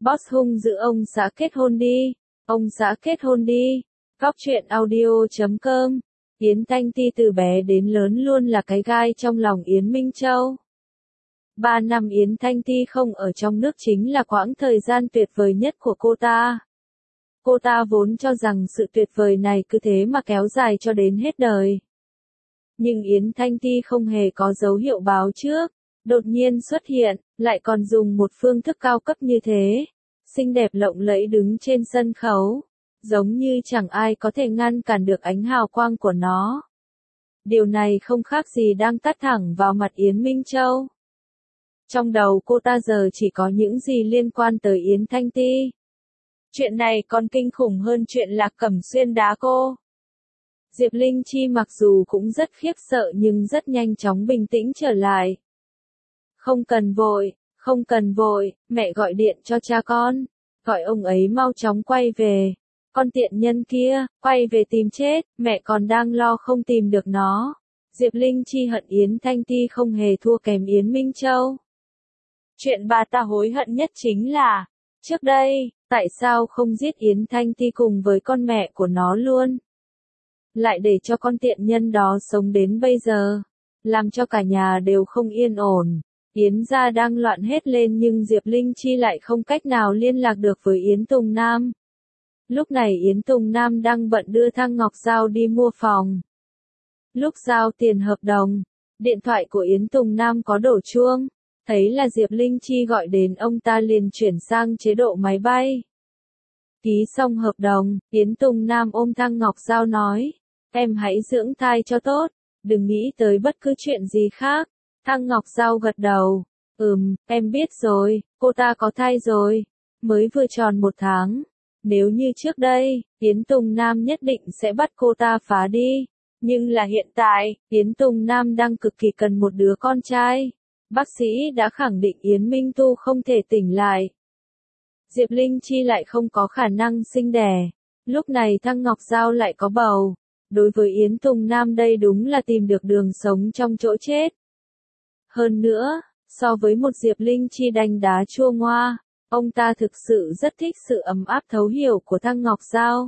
Boss hung dữ ông xã kết hôn đi. Ông xã kết hôn đi. Góc truyện audio.com. Yến Thanh Ti từ bé đến lớn luôn là cái gai trong lòng Yến Minh Châu. 3 năm Yến Thanh Ti không ở trong nước chính là quãng thời gian tuyệt vời nhất của cô ta. Cô ta vốn cho rằng sự tuyệt vời này cứ thế mà kéo dài cho đến hết đời. Nhưng Yến Thanh Ti không hề có dấu hiệu báo trước, đột nhiên xuất hiện, lại còn dùng một phương thức cao cấp như thế. Xinh đẹp lộng lẫy đứng trên sân khấu, giống như chẳng ai có thể ngăn cản được ánh hào quang của nó. Điều này không khác gì đang tát thẳng vào mặt Yến Minh Châu. Trong đầu cô ta giờ chỉ có những gì liên quan tới Yến Thanh Ti. Chuyện này còn kinh khủng hơn chuyện Lạc Cẩm Xuyên đá cô. Diệp Linh Chi mặc dù cũng rất khiếp sợ nhưng rất nhanh chóng bình tĩnh trở lại. Không cần vội, mẹ gọi điện cho cha con, gọi ông ấy mau chóng quay về. Con tiện nhân kia, quay về tìm chết, mẹ còn đang lo không tìm được nó. Diệp Linh Chi hận Yến Thanh Ti không hề thua kém Yến Minh Châu. Chuyện bà ta hối hận nhất chính là, trước đây, tại sao không giết Yến Thanh Ti cùng với con mẹ của nó luôn? Lại để cho con tiện nhân đó sống đến bây giờ, làm cho cả nhà đều không yên ổn. Yến gia đang loạn hết lên nhưng Diệp Linh Chi lại không cách nào liên lạc được với Yến Tùng Nam. Lúc này Yến Tùng Nam đang bận đưa Thang Ngọc Giao đi mua phòng. Lúc giao tiền hợp đồng, điện thoại của Yến Tùng Nam có đổ chuông, thấy là Diệp Linh Chi gọi đến ông ta liền chuyển sang chế độ máy bay. Ký xong hợp đồng, Yến Tùng Nam ôm Thang Ngọc Giao nói, em hãy dưỡng thai cho tốt, đừng nghĩ tới bất cứ chuyện gì khác. Thang Ngọc Giao gật đầu, em biết rồi, cô ta có thai rồi, mới vừa tròn 1 tháng. Nếu như trước đây, Yến Tùng Nam nhất định sẽ bắt cô ta phá đi. Nhưng là hiện tại, Yến Tùng Nam đang cực kỳ cần một đứa con trai. Bác sĩ đã khẳng định Yến Minh Tu không thể tỉnh lại. Diệp Linh Chi lại không có khả năng sinh đẻ. Lúc này Thang Ngọc Giao lại có bầu. Đối với Yến Tùng Nam đây đúng là tìm được đường sống trong chỗ chết. Hơn nữa, so với một Diệp Linh Chi đanh đá chua ngoa, ông ta thực sự rất thích sự ấm áp thấu hiểu của Thang Ngọc Giao.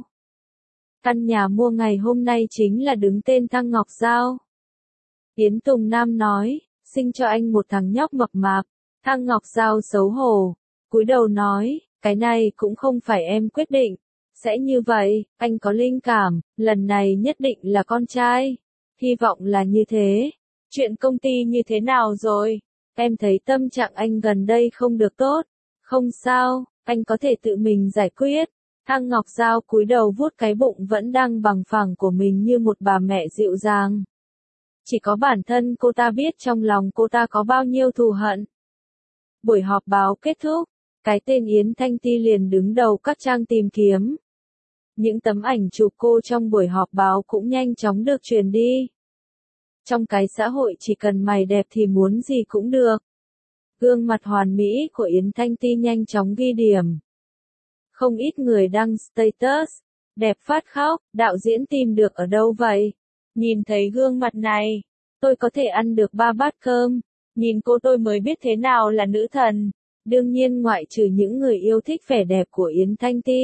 Căn nhà mua ngày hôm nay chính là đứng tên Thang Ngọc Giao. Yến Tùng Nam nói, sinh cho anh một thằng nhóc mập mạp. Thang Ngọc Giao xấu hổ, cúi đầu nói, cái này cũng không phải em quyết định. Sẽ như vậy, anh có linh cảm, lần này nhất định là con trai. Hy vọng là như thế. Chuyện công ty như thế nào rồi? Em thấy tâm trạng anh gần đây không được tốt. Không sao, anh có thể tự mình giải quyết. Thang Ngọc Giao cúi đầu vuốt cái bụng vẫn đang bằng phẳng của mình như một bà mẹ dịu dàng. Chỉ có bản thân cô ta biết trong lòng cô ta có bao nhiêu thù hận. Buổi họp báo kết thúc, cái tên Yến Thanh Ti liền đứng đầu các trang tìm kiếm. Những tấm ảnh chụp cô trong buổi họp báo cũng nhanh chóng được truyền đi. Trong cái xã hội chỉ cần mày đẹp thì muốn gì cũng được. Gương mặt hoàn mỹ của Yến Thanh Ti nhanh chóng ghi điểm. Không ít người đăng status, đẹp phát khóc, đạo diễn tìm được ở đâu vậy? Nhìn thấy gương mặt này, tôi có thể ăn được 3 bát cơm, nhìn cô tôi mới biết thế nào là nữ thần. Đương nhiên ngoại trừ những người yêu thích vẻ đẹp của Yến Thanh Ti.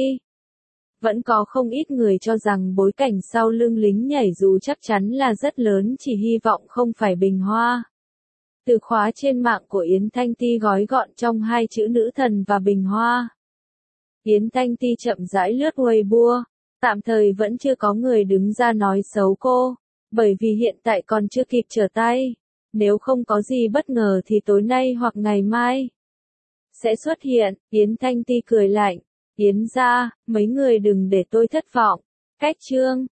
Vẫn có không ít người cho rằng bối cảnh sau lưng lính nhảy dù chắc chắn là rất lớn chỉ hy vọng không phải bình hoa. Từ khóa trên mạng của Yến Thanh Ti gói gọn trong 2 chữ nữ thần và bình hoa. Yến Thanh Ti chậm rãi lướt Weibo, tạm thời vẫn chưa có người đứng ra nói xấu cô, bởi vì hiện tại còn chưa kịp trở tay. Nếu không có gì bất ngờ thì tối nay hoặc ngày mai sẽ xuất hiện. Yến Thanh Ti cười lạnh, Yến gia, mấy người đừng để tôi thất vọng. Cách chương